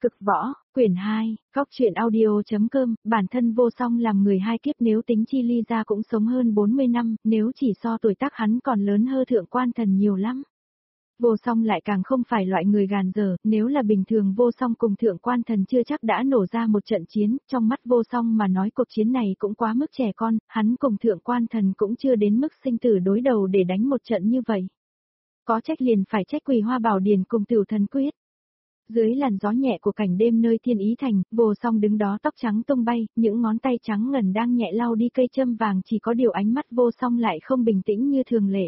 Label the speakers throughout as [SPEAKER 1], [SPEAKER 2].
[SPEAKER 1] Cực võ, quyển 2, góc truyện audio.com, bản thân Vô Song làm người hai kiếp nếu tính chi ly ra cũng sống hơn 40 năm, nếu chỉ so tuổi tác hắn còn lớn hơn Thượng Quan Thần nhiều lắm. Vô Song lại càng không phải loại người gàn dở, nếu là bình thường Vô Song cùng Thượng Quan Thần chưa chắc đã nổ ra một trận chiến, trong mắt Vô Song mà nói cuộc chiến này cũng quá mức trẻ con, hắn cùng Thượng Quan Thần cũng chưa đến mức sinh tử đối đầu để đánh một trận như vậy. Có trách liền phải trách Quỳ Hoa Bảo Điển cùng Tửu Thần Quyết. Dưới làn gió nhẹ của cảnh đêm nơi Thiên Ý Thành, Vô Song đứng đó tóc trắng tung bay, những ngón tay trắng ngần đang nhẹ lau đi cây châm vàng, chỉ có điều ánh mắt Vô Song lại không bình tĩnh như thường lệ.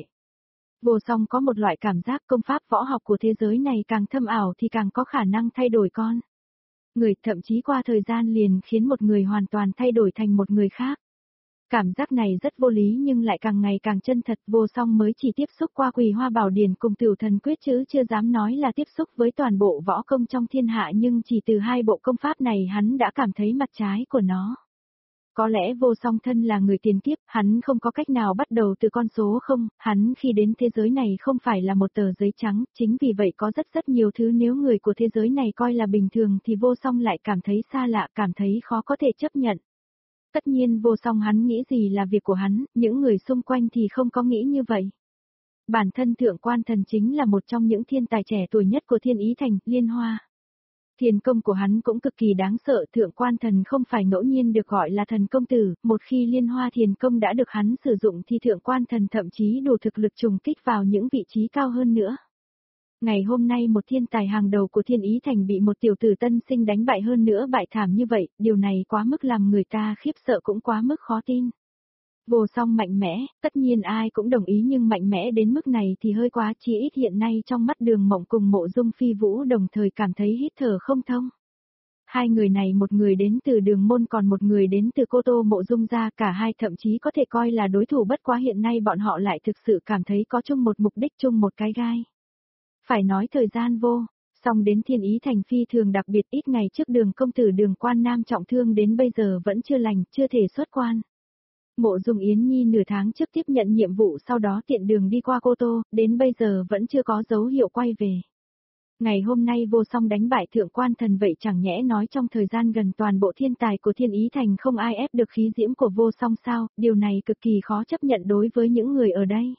[SPEAKER 1] Vô Song có một loại cảm giác công pháp võ học của thế giới này càng thâm ảo thì càng có khả năng thay đổi con người, thậm chí qua thời gian liền khiến một người hoàn toàn thay đổi thành một người khác. Cảm giác này rất vô lý nhưng lại càng ngày càng chân thật. Vô Song mới chỉ tiếp xúc qua Quỳ Hoa Bảo Điển cùng Tửu Thần Quyết chứ chưa dám nói là tiếp xúc với toàn bộ võ công trong thiên hạ, nhưng chỉ từ hai bộ công pháp này hắn đã cảm thấy mặt trái của nó. Có lẽ Vô Song thân là người tiền kiếp, hắn không có cách nào bắt đầu từ con số không, hắn khi đến thế giới này không phải là một tờ giấy trắng, chính vì vậy có rất nhiều thứ nếu người của thế giới này coi là bình thường thì Vô Song lại cảm thấy xa lạ, cảm thấy khó có thể chấp nhận. Tất nhiên Vô Song hắn nghĩ gì là việc của hắn, những người xung quanh thì không có nghĩ như vậy. Bản thân Thượng Quan Thần chính là một trong những thiên tài trẻ tuổi nhất của Thiên Ý Thành, Liên Hoa. Thiền công của hắn cũng cực kỳ đáng sợ, Thượng Quan Thần không phải ngẫu nhiên được gọi là thần công tử, một khi Liên Hoa thiền công đã được hắn sử dụng thì Thượng Quan Thần thậm chí đủ thực lực trùng kích vào những vị trí cao hơn nữa. Ngày hôm nay một thiên tài hàng đầu của Thiên Ý Thành bị một tiểu tử tân sinh đánh bại, hơn nữa bại thảm như vậy, điều này quá mức làm người ta khiếp sợ cũng quá mức khó tin. Vô Song mạnh mẽ, tất nhiên ai cũng đồng ý, nhưng mạnh mẽ đến mức này thì hơi quá, chỉ ít hiện nay trong mắt Đường Mộng cùng Mộ Dung Phi Vũ đồng thời cảm thấy hít thở không thông. Hai người này, một người đến từ Đường Môn còn một người đến từ Cô Tô Mộ Dung gia, cả hai thậm chí có thể coi là đối thủ, bất quá hiện nay bọn họ lại thực sự cảm thấy có chung một mục đích, chung một cái gai. Phải nói thời gian Vô Song đến Thiên Ý Thành phi thường đặc biệt, ít ngày trước Đường công tử Đường Quan Nam trọng thương đến bây giờ vẫn chưa lành, chưa thể xuất quan. Mộ Dung Yến Nhi nửa tháng trước tiếp nhận nhiệm vụ, sau đó tiện đường đi qua Cô Tô, đến bây giờ vẫn chưa có dấu hiệu quay về. Ngày hôm nay Vô Song đánh bại Thượng Quan Thần, vậy chẳng nhẽ nói trong thời gian gần toàn bộ thiên tài của Thiên Ý Thành không ai ép được khí diễm của Vô Song sao, điều này cực kỳ khó chấp nhận đối với những người ở đây.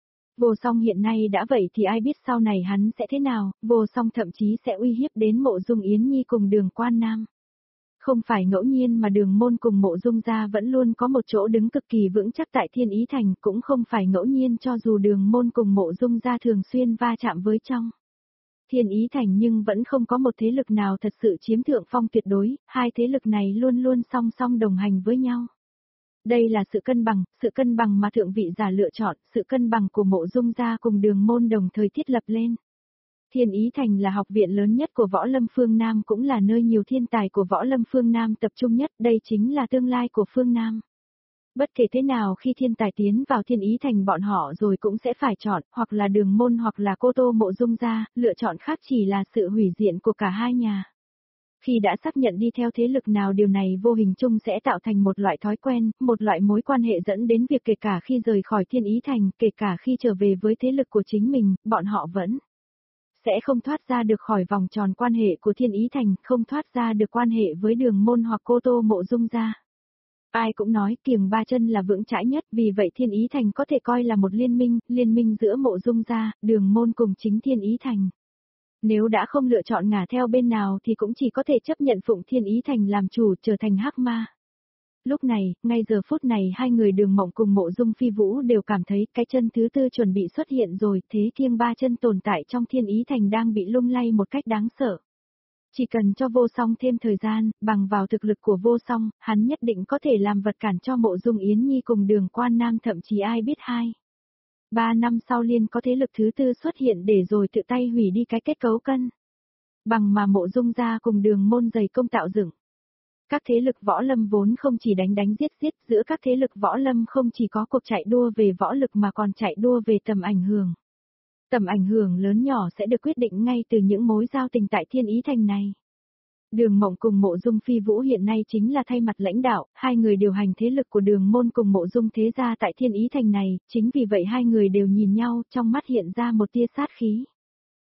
[SPEAKER 1] Vô Song hiện nay đã vậy thì ai biết sau này hắn sẽ thế nào, Vô Song thậm chí sẽ uy hiếp đến Mộ Dung Yến Nhi cùng Đường Quan Nam. Không phải ngẫu nhiên mà Đường Môn cùng Mộ Dung gia vẫn luôn có một chỗ đứng cực kỳ vững chắc tại Thiên Ý Thành, cũng không phải ngẫu nhiên cho dù Đường Môn cùng Mộ Dung gia thường xuyên va chạm với trong Thiên Ý Thành nhưng vẫn không có một thế lực nào thật sự chiếm thượng phong tuyệt đối, hai thế lực này luôn luôn song song đồng hành với nhau. Đây là sự cân bằng mà thượng vị giả lựa chọn, sự cân bằng của Mộ Dung gia cùng Đường Môn đồng thời thiết lập lên. Thiên Ý Thành là học viện lớn nhất của Võ Lâm phương Nam, cũng là nơi nhiều thiên tài của Võ Lâm phương Nam tập trung nhất, đây chính là tương lai của phương Nam. Bất kể thế nào khi thiên tài tiến vào Thiên Ý Thành bọn họ rồi cũng sẽ phải chọn, hoặc là Đường Môn hoặc là Cô Tô Mộ Dung gia, lựa chọn khác chỉ là sự hủy diệt của cả hai nhà. Khi đã xác nhận đi theo thế lực nào, điều này vô hình chung sẽ tạo thành một loại thói quen, một loại mối quan hệ dẫn đến việc kể cả khi rời khỏi Thiên Ý Thành, kể cả khi trở về với thế lực của chính mình, bọn họ vẫn sẽ không thoát ra được khỏi vòng tròn quan hệ của Thiên Ý Thành, không thoát ra được quan hệ với Đường Môn hoặc Cô Tô Mộ Dung gia. Ai cũng nói kiềng ba chân là vững chãi nhất, vì vậy Thiên Ý Thành có thể coi là một liên minh giữa Mộ Dung gia, Đường Môn cùng chính Thiên Ý Thành. Nếu đã không lựa chọn ngả theo bên nào thì cũng chỉ có thể chấp nhận phụng Thiên Ý Thành làm chủ, trở thành hắc ma. Lúc này, ngay giờ phút này hai người Đường Mộng cùng Mộ Dung Phi Vũ đều cảm thấy cái chân thứ tư chuẩn bị xuất hiện rồi, thế kiêng ba chân tồn tại trong Thiên Ý Thành đang bị lung lay một cách đáng sợ. Chỉ cần cho Vô Song thêm thời gian, bằng vào thực lực của Vô Song, hắn nhất định có thể làm vật cản cho Mộ Dung Yến Nhi cùng Đường Quan Nam, thậm chí ai biết 3 năm sau liền có thế lực thứ tư xuất hiện để rồi tự tay hủy đi cái kết cấu cân bằng mà Mộ Dung gia cùng Đường Môn dày công tạo dựng. Các thế lực võ lâm vốn không chỉ đánh giết, giữa các thế lực võ lâm không chỉ có cuộc chạy đua về võ lực mà còn chạy đua về tầm ảnh hưởng. Tầm ảnh hưởng lớn nhỏ sẽ được quyết định ngay từ những mối giao tình tại Thiên Ý Thành này. Đường Mộng cùng Mộ Dung Phi Vũ hiện nay chính là thay mặt lãnh đạo, hai người điều hành thế lực của Đường Môn cùng Mộ Dung thế gia tại Thiên Ý Thành này, chính vì vậy hai người đều nhìn nhau, trong mắt hiện ra một tia sát khí.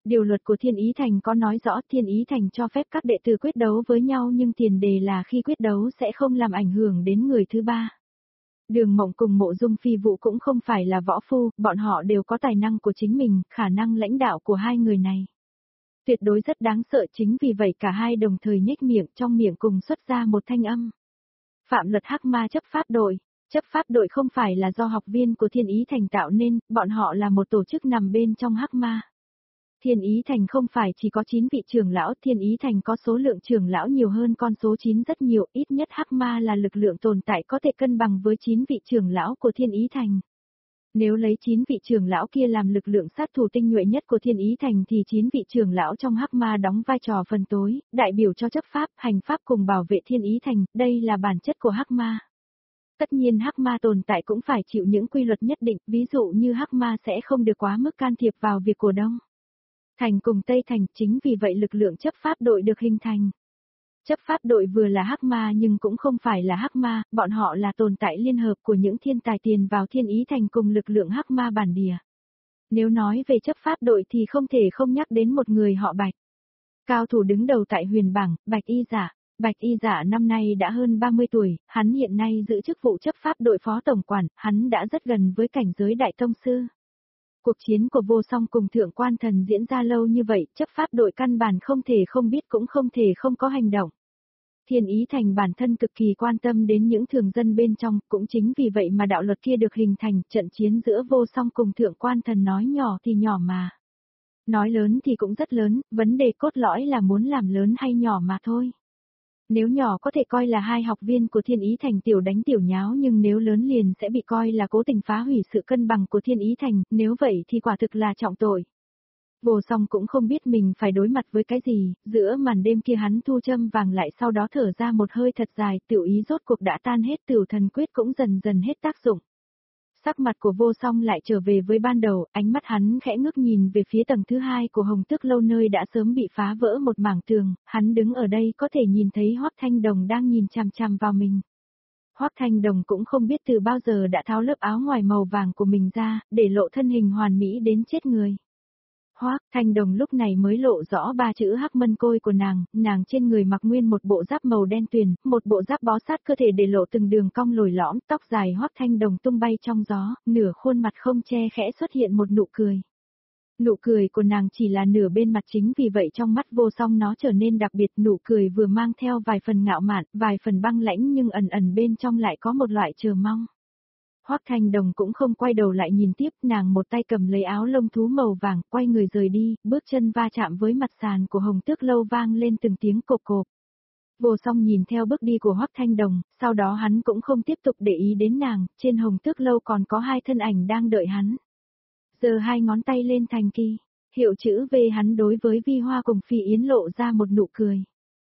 [SPEAKER 1] Điều luật của Thiên Ý Thành có nói rõ Thiên Ý Thành cho phép các đệ tử quyết đấu với nhau nhưng tiền đề là khi quyết đấu sẽ không làm ảnh hưởng đến người thứ ba. Đường Mộng cùng Mộ Dung Phi Vũ cũng không phải là võ phu, bọn họ đều có tài năng của chính mình, khả năng lãnh đạo của hai người này tuyệt đối rất đáng sợ, chính vì vậy cả hai đồng thời nhếch miệng, trong miệng cùng xuất ra một thanh âm. Phạm luật Hắc Ma chấp pháp đội. Chấp pháp đội không phải là do học viên của Thiên Ý Thành tạo nên, bọn họ là một tổ chức nằm bên trong Hắc Ma. Thiên Ý Thành không phải chỉ có 9 vị trưởng lão, Thiên Ý Thành có số lượng trưởng lão nhiều hơn con số 9 rất nhiều, ít nhất Hắc Ma là lực lượng tồn tại có thể cân bằng với 9 vị trưởng lão của Thiên Ý Thành. Nếu lấy 9 vị trưởng lão kia làm lực lượng sát thủ tinh nhuệ nhất của Thiên Ý Thành thì 9 vị trưởng lão trong Hắc Ma đóng vai trò phần tối, đại biểu cho chấp pháp, hành pháp cùng bảo vệ Thiên Ý Thành, đây là bản chất của Hắc Ma. Tất nhiên Hắc Ma tồn tại cũng phải chịu những quy luật nhất định, ví dụ như Hắc Ma sẽ không được quá mức can thiệp vào việc của Đông Thành cùng Tây Thành, chính vì vậy lực lượng chấp pháp đội được hình thành. Chấp pháp đội vừa là Hắc Ma nhưng cũng không phải là Hắc Ma, bọn họ là tồn tại liên hợp của những thiên tài tiền vào Thiên Ý Thành cùng lực lượng Hắc Ma bản địa. Nếu nói về chấp pháp đội thì không thể không nhắc đến một người họ Bạch. Cao thủ đứng đầu tại huyền bảng, Bạch Y Giả. Bạch Y Giả năm nay đã hơn 30 tuổi, hắn hiện nay giữ chức vụ chấp pháp đội phó tổng quản, hắn đã rất gần với cảnh giới đại tông sư. Cuộc chiến của Vô Song cùng Thượng Quan Thần diễn ra lâu như vậy, chấp pháp đội căn bản không thể không biết cũng không thể không có hành động. Thiên Ý Thành bản thân cực kỳ quan tâm đến những thường dân bên trong, cũng chính vì vậy mà đạo luật kia được hình thành, trận chiến giữa Vô Song cùng Thượng Quan Thần nói nhỏ thì nhỏ mà. Nói lớn thì cũng rất lớn, vấn đề cốt lõi là muốn làm lớn hay nhỏ mà thôi. Nếu nhỏ có thể coi là hai học viên của Thiên Ý Thành tiểu đánh tiểu nháo nhưng nếu lớn liền sẽ bị coi là cố tình phá hủy sự cân bằng của Thiên Ý Thành, nếu vậy thì quả thực là trọng tội. Vô Song cũng không biết mình phải đối mặt với cái gì, giữa màn đêm kia hắn thu châm vàng lại sau đó thở ra một hơi thật dài, tiểu ý rốt cuộc đã tan hết, Tửu Thần Quyết cũng dần dần hết tác dụng. Sắc mặt của Vô Song lại trở về với ban đầu, ánh mắt hắn khẽ ngước nhìn về phía tầng thứ 2 của Hồng Tước Lâu nơi đã sớm bị phá vỡ một mảng tường, hắn đứng ở đây có thể nhìn thấy Hoắc Thanh Đồng đang nhìn chằm chằm vào mình. Hoắc Thanh Đồng cũng không biết từ bao giờ đã tháo lớp áo ngoài màu vàng của mình ra, để lộ thân hình hoàn mỹ đến chết người. Hoắc Thanh Đồng lúc này mới lộ rõ ba chữ Hắc Mân Côi của nàng trên người mặc nguyên một bộ giáp màu đen tuyền, một bộ giáp bó sát cơ thể để lộ từng đường cong lồi lõm, tóc dài Hoắc Thanh Đồng tung bay trong gió, nửa khuôn mặt không che khẽ xuất hiện một nụ cười. Nụ cười của nàng chỉ là nửa bên mặt, chính vì vậy trong mắt Vô Song nó trở nên đặc biệt, nụ cười vừa mang theo vài phần ngạo mạn, vài phần băng lãnh nhưng ẩn ẩn bên trong lại có một loại chờ mong. Hoắc Thanh Đồng cũng không quay đầu lại nhìn tiếp, nàng một tay cầm lấy áo lông thú màu vàng, quay người rời đi, bước chân va chạm với mặt sàn của Hồng Tước Lâu vang lên từng tiếng cộp cộp. Vô Song nhìn theo bước đi của Hoắc Thanh Đồng, sau đó hắn cũng không tiếp tục để ý đến nàng, trên Hồng Tước Lâu còn có hai thân ảnh đang đợi hắn. Giơ hai ngón tay lên thành kỳ, hiệu chữ V, hắn đối với Vi Hoa cùng Phi Yến lộ ra một nụ cười.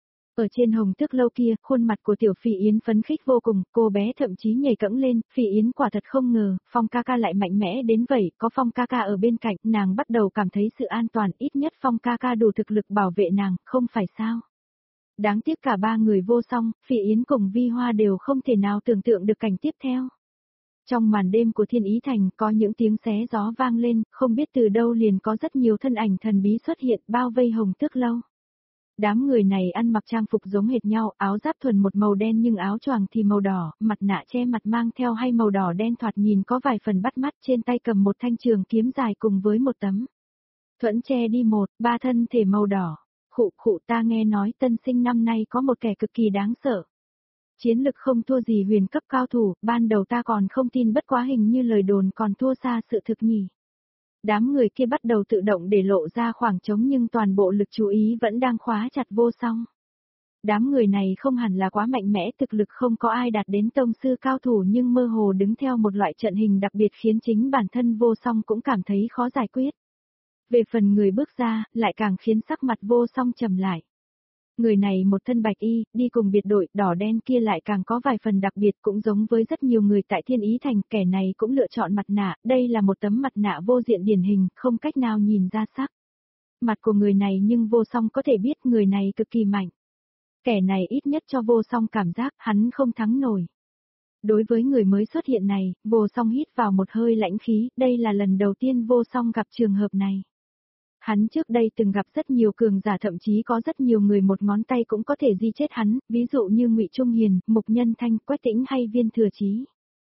[SPEAKER 1] Ở trên Hồng Tước Lâu kia, khuôn mặt của Tiểu Phi Yến phấn khích vô cùng, cô bé thậm chí nhảy cẫng lên, Phi Yến quả thật không ngờ, Phong ca ca lại mạnh mẽ đến vậy, có Phong ca ca ở bên cạnh, nàng bắt đầu cảm thấy sự an toàn, ít nhất Phong ca ca đủ thực lực bảo vệ nàng, không phải sao. Đáng tiếc cả ba người Vô Song, Phi Yến cùng Vi Hoa đều không thể nào tưởng tượng được cảnh tiếp theo. Trong màn đêm của Thiên Ý Thành có những tiếng xé gió vang lên, không biết từ đâu liền có rất nhiều thân ảnh thần bí xuất hiện bao vây Hồng Tước Lâu. Đám người này ăn mặc trang phục giống hệt nhau, áo giáp thuần một màu đen nhưng áo choàng thì màu đỏ, mặt nạ che mặt mang theo hay màu đỏ đen thoạt nhìn có vài phần bắt mắt, trên tay cầm một thanh trường kiếm dài cùng với một tấm thuẫn che đi ba thân thể màu đỏ. Khụ ta nghe nói tân sinh năm nay có một kẻ cực kỳ đáng sợ. Chiến lực không thua gì huyền cấp cao thủ, ban đầu ta còn không tin bất quá hình như lời đồn còn thua xa sự thực nhỉ. Đám người kia bắt đầu tự động để lộ ra khoảng trống nhưng toàn bộ lực chú ý vẫn đang khóa chặt Vô Song. Đám người này không hẳn là quá mạnh mẽ, thực lực không có ai đạt đến tông sư cao thủ nhưng mơ hồ đứng theo một loại trận hình đặc biệt khiến chính bản thân Vô Song cũng cảm thấy khó giải quyết. Về phần người bước ra, lại càng khiến sắc mặt Vô Song trầm lại. Người này một thân bạch y, đi cùng biệt đội, đỏ đen kia lại càng có vài phần đặc biệt, cũng giống với rất nhiều người tại Thiên Ý Thành, kẻ này cũng lựa chọn mặt nạ, đây là một tấm mặt nạ vô diện điển hình, không cách nào nhìn ra sắc mặt của người này nhưng Vô Song có thể biết người này cực kỳ mạnh. Kẻ này ít nhất cho Vô Song cảm giác hắn không thắng nổi. Đối với người mới xuất hiện này, Vô Song hít vào một hơi lãnh khí, đây là lần đầu tiên Vô Song gặp trường hợp này. Hắn trước đây từng gặp rất nhiều cường giả, thậm chí có rất nhiều người một ngón tay cũng có thể di chết hắn, ví dụ như Ngụy Trung Hiền, Mục Nhân Thanh, Quách Tĩnh hay Viên Thừa Chí.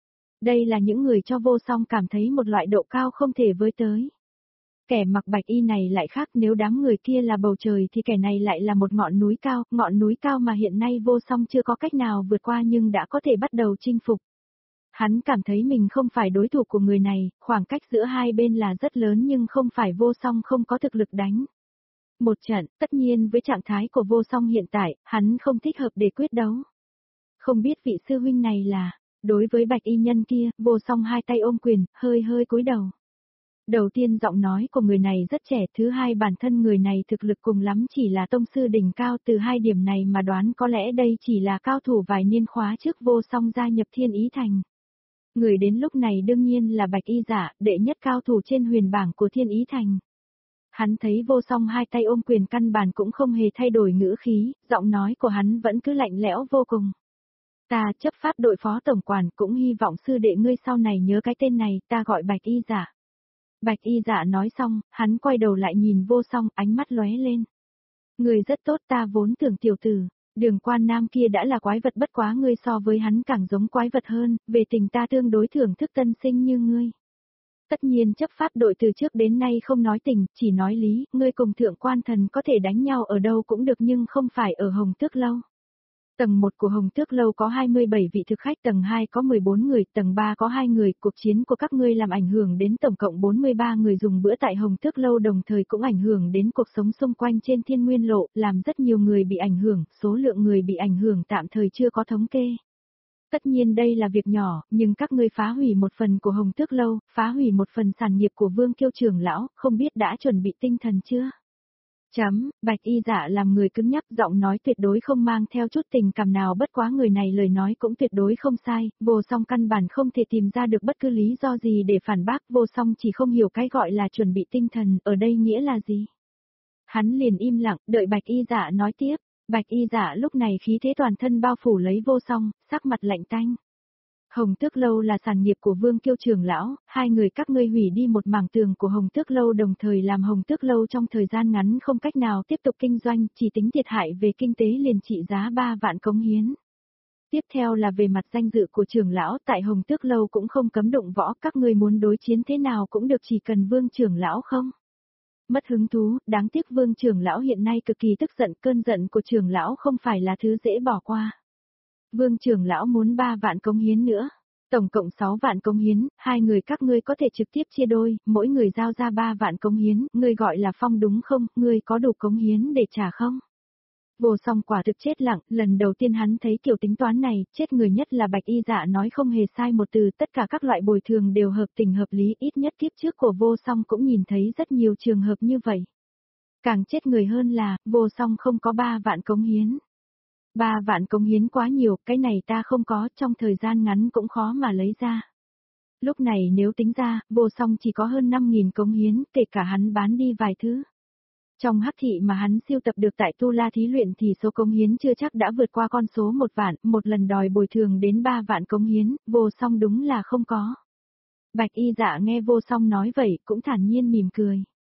[SPEAKER 1] Đây là những người cho Vô Song cảm thấy một loại độ cao không thể với tới. Kẻ mặc bạch y này lại khác, nếu đám người kia là bầu trời thì kẻ này lại là một ngọn núi cao mà hiện nay Vô Song chưa có cách nào vượt qua nhưng đã có thể bắt đầu chinh phục. Hắn cảm thấy mình không phải đối thủ của người này, khoảng cách giữa hai bên là rất lớn nhưng không phải Vô Song không có thực lực đánh. Một trận, tất nhiên với trạng thái của Vô Song hiện tại, hắn không thích hợp để quyết đấu. Không biết vị sư huynh này là, đối với bạch y nhân kia, Vô Song hai tay ôm quyền, hơi hơi cúi đầu. Đầu tiên giọng nói của người này rất trẻ, thứ hai bản thân người này thực lực cùng lắm chỉ là tông sư đỉnh cao, từ hai điểm này mà đoán có lẽ đây chỉ là cao thủ vài niên khóa trước Vô Song gia nhập Thiên Ý Thành. Người đến lúc này đương nhiên là Bạch Y Dạ, đệ nhất cao thủ trên huyền bảng của Thiên Ý Thành. Hắn thấy Vô Song hai tay ôm quyền căn bản cũng không hề thay đổi ngữ khí, giọng nói của hắn vẫn cứ lạnh lẽo vô cùng. Ta chấp pháp đội phó tổng quản, cũng hy vọng sư đệ ngươi sau này nhớ cái tên này, ta gọi Bạch Y Dạ. Bạch Y Dạ nói xong, hắn quay đầu lại nhìn Vô Song, ánh mắt lóe lên. Người rất tốt, ta vốn tưởng tiểu tử, Đường Quan Nam kia đã là quái vật, bất quá ngươi so với hắn càng giống quái vật hơn, về tình ta tương đối thưởng thức tân sinh như ngươi. Tất nhiên chấp pháp đội từ trước đến nay không nói tình, chỉ nói lý, ngươi cùng Thượng Quan Thần có thể đánh nhau ở đâu cũng được nhưng không phải ở Hồng Tước Lâu. Tầng 1 của Hồng Tước Lâu có 27 vị thực khách, tầng 2 có 14 người, tầng 3 có 2 người, cuộc chiến của các ngươi làm ảnh hưởng đến tổng cộng 43 người dùng bữa tại Hồng Tước Lâu, đồng thời cũng ảnh hưởng đến cuộc sống xung quanh trên Thiên Nguyên Lộ, làm rất nhiều người bị ảnh hưởng, số lượng người bị ảnh hưởng tạm thời chưa có thống kê. Tất nhiên đây là việc nhỏ, nhưng các ngươi phá hủy một phần của Hồng Tước Lâu, phá hủy một phần sản nghiệp của Vương Kiêu trưởng lão, không biết đã chuẩn bị tinh thần chưa? Bạch Y Dạ làm người cứng nhắc, giọng nói tuyệt đối không mang theo chút tình cảm nào, bất quá người này lời nói cũng tuyệt đối không sai, Vô Song căn bản không thể tìm ra được bất cứ lý do gì để phản bác, Vô Song chỉ không hiểu cái gọi là chuẩn bị tinh thần, ở đây nghĩa là gì. Hắn liền im lặng, đợi Bạch Y Dạ nói tiếp, Bạch Y Dạ lúc này khí thế toàn thân bao phủ lấy Vô Song, sắc mặt lạnh tanh. Hồng Tước Lâu là sản nghiệp của Vương Kiêu trưởng lão, hai người các ngươi hủy đi một mảng tường của Hồng Tước Lâu, đồng thời làm Hồng Tước Lâu trong thời gian ngắn không cách nào tiếp tục kinh doanh, chỉ tính thiệt hại về kinh tế liền trị giá 3 vạn cống hiến. Tiếp theo là về mặt danh dự của trưởng lão, tại Hồng Tước Lâu cũng không cấm động võ, các ngươi muốn đối chiến thế nào cũng được, chỉ cần Vương trưởng lão không mất hứng thú, đáng tiếc Vương trưởng lão hiện nay cực kỳ tức giận, cơn giận của trưởng lão không phải là thứ dễ bỏ qua. Vương trưởng lão muốn 3 vạn cống hiến nữa. Tổng cộng 6 vạn cống hiến, hai người các ngươi có thể trực tiếp chia đôi, mỗi người giao ra 3 vạn cống hiến, ngươi gọi là Phong đúng không, ngươi có đủ cống hiến để trả không? Vô Song quả thực chết lặng, lần đầu tiên hắn thấy kiểu tính toán này, chết người nhất là Bạch Y Dạ nói không hề sai một từ, tất cả các loại bồi thường đều hợp tình hợp lý, ít nhất kiếp trước của Vô Song cũng nhìn thấy rất nhiều trường hợp như vậy. Càng chết người hơn là, Vô Song không có 3 vạn cống hiến. 3 vạn cống hiến quá nhiều, cái này ta không có, trong thời gian ngắn cũng khó mà lấy ra. Lúc này nếu tính ra, Vô Song chỉ có hơn 5.000 cống hiến, kể cả hắn bán đi vài thứ. Trong hắc thị mà hắn siêu tập được tại Tu La thí luyện thì số cống hiến chưa chắc đã vượt qua con số 1 vạn, một lần đòi bồi thường đến 3 vạn cống hiến, Vô Song đúng là không có. Bạch Y Dạ nghe Vô Song nói vậy, cũng thản nhiên mỉm cười.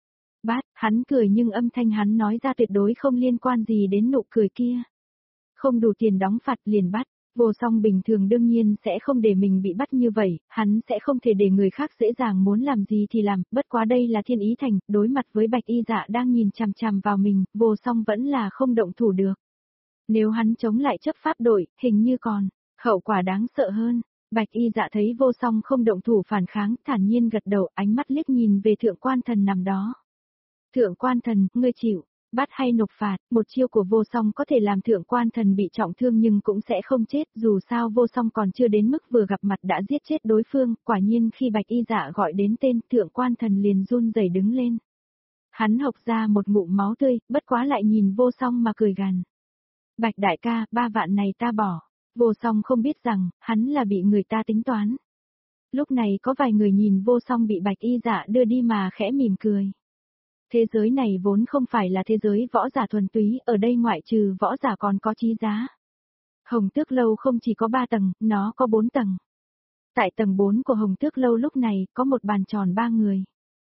[SPEAKER 1] Hắn cười nhưng âm thanh hắn nói ra tuyệt đối không liên quan gì đến nụ cười kia. Không đủ tiền đóng phạt liền bắt, Vô Song bình thường đương nhiên sẽ không để mình bị bắt như vậy, hắn sẽ không thể để người khác dễ dàng muốn làm gì thì làm, bất quá đây là Thiên Ý Thành, đối mặt với Bạch Y Dạ đang nhìn chằm chằm vào mình, Vô Song vẫn là không động thủ được. Nếu hắn chống lại chấp pháp đội, hình như còn, hậu quả đáng sợ hơn. Bạch Y Dạ thấy Vô Song không động thủ phản kháng, thản nhiên gật đầu, ánh mắt liếc nhìn về Thượng Quan Thần nằm đó. Thượng Quan Thần, ngươi chịu bắt hay nộp phạt, một chiêu của Vô Song có thể làm Thượng Quan Thần bị trọng thương nhưng cũng sẽ không chết, dù sao Vô Song còn chưa đến mức vừa gặp mặt đã giết chết đối phương, quả nhiên khi Bạch Y Dạ gọi đến tên, Thượng Quan Thần liền run rẩy đứng lên. Hắn hộc ra một ngụm máu tươi, bất quá lại nhìn Vô Song mà cười gằn. Bạch đại ca, 3 vạn này ta bỏ. Vô Song không biết rằng, hắn là bị người ta tính toán. Lúc này có vài người nhìn Vô Song bị Bạch Y Dạ đưa đi mà khẽ mỉm cười. Thế giới này vốn không phải là thế giới võ giả thuần túy, ở đây ngoại trừ võ giả còn có trí giá. Hồng Tước Lâu không chỉ có 3 tầng, nó có 4 tầng. Tại tầng 4 của Hồng Tước Lâu lúc này, có một bàn tròn 3 người.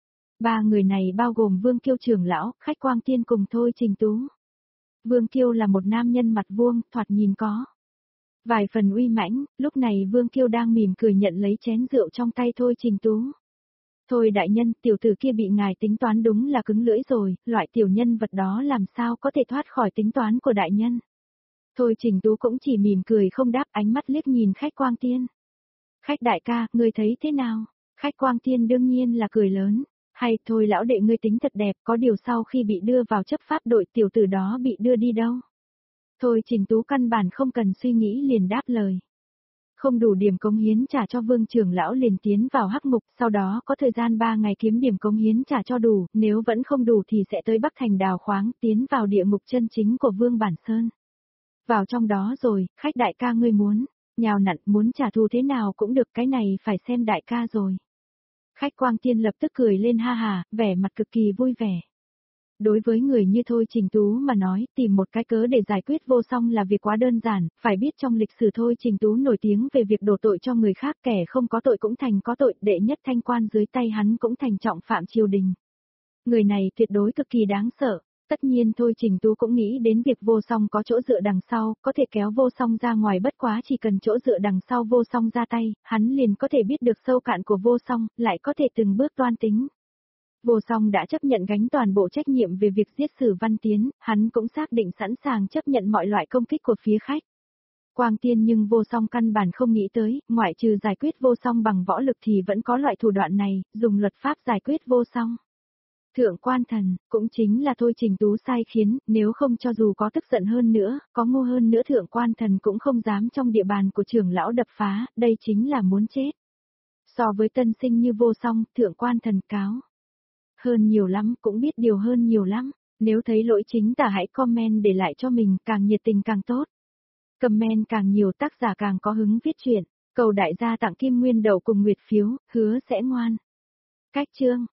[SPEAKER 1] Ba người này bao gồm Vương Kiêu trưởng lão, Khách Quang Tiên cùng Thôi Trình Tú. Vương Kiêu là một nam nhân mặt vuông, thoạt nhìn có vài phần uy mãnh, lúc này Vương Kiêu đang mỉm cười nhận lấy chén rượu trong tay Thôi Trình Tú. Thôi đại nhân, tiểu tử kia bị ngài tính toán đúng là cứng lưỡi rồi, loại tiểu nhân vật đó làm sao có thể thoát khỏi tính toán của đại nhân. Thôi Trình Tú cũng chỉ mỉm cười không đáp, ánh mắt liếc nhìn Khách Quang Tiên. Khách đại ca, ngươi thấy thế nào? Khách Quang Tiên đương nhiên là cười lớn. Hay thôi lão đệ ngươi tính thật đẹp, có điều sau khi bị đưa vào chấp pháp đội tiểu tử đó bị đưa đi đâu? Thôi Trình Tú căn bản không cần suy nghĩ liền đáp lời. Không đủ điểm cống hiến trả cho Vương trưởng lão liền tiến vào hắc ngục, sau đó có thời gian 3 ngày kiếm điểm cống hiến trả cho đủ, nếu vẫn không đủ thì sẽ tới Bắc Thành đào khoáng, tiến vào địa ngục chân chính của Vương Bản Sơn. Vào trong đó rồi, khách đại ca ngươi muốn, nhào nặn muốn trả thù thế nào cũng được, cái này phải xem đại ca rồi. Khách Quang Tiên lập tức cười lên ha hà, vẻ mặt cực kỳ vui vẻ. Đối với người như Thôi Trình Tú mà nói, tìm một cái cớ để giải quyết vô song là việc quá đơn giản, phải biết trong lịch sử Thôi Trình Tú nổi tiếng về việc đổ tội cho người khác, kẻ không có tội cũng thành có tội, đệ nhất thanh quan dưới tay hắn cũng thành trọng phạm triều đình. Người này tuyệt đối cực kỳ đáng sợ. Tất nhiên Thôi Trình Tú cũng nghĩ đến việc vô song có chỗ dựa đằng sau, có thể kéo vô song ra ngoài, bất quá chỉ cần chỗ dựa đằng sau vô song ra tay, hắn liền có thể biết được sâu cạn của vô song, lại có thể từng bước toan tính. Vô song đã chấp nhận gánh toàn bộ trách nhiệm về việc giết Sử Văn Tiến, hắn cũng xác định sẵn sàng chấp nhận mọi loại công kích của phía khách Quang Tiên, nhưng vô song căn bản không nghĩ tới, ngoại trừ giải quyết vô song bằng võ lực thì vẫn có loại thủ đoạn này, dùng luật pháp giải quyết vô song. Thượng quan thần, cũng chính là Thôi Trình Tú sai khiến, nếu không cho dù có tức giận hơn nữa, có ngu hơn nữa thượng quan thần cũng không dám trong địa bàn của trưởng lão đập phá, đây chính là muốn chết. So với tân sinh như vô song, thượng quan thần cáo hơn nhiều lắm, cũng biết điều hơn nhiều lắm. Nếu thấy lỗi chính tả hãy comment để lại cho mình, càng nhiệt tình càng tốt. Comment càng nhiều tác giả càng có hứng viết truyện. Cầu đại gia tặng kim nguyên đậu cùng nguyệt phiếu, hứa sẽ ngoan. Cách chương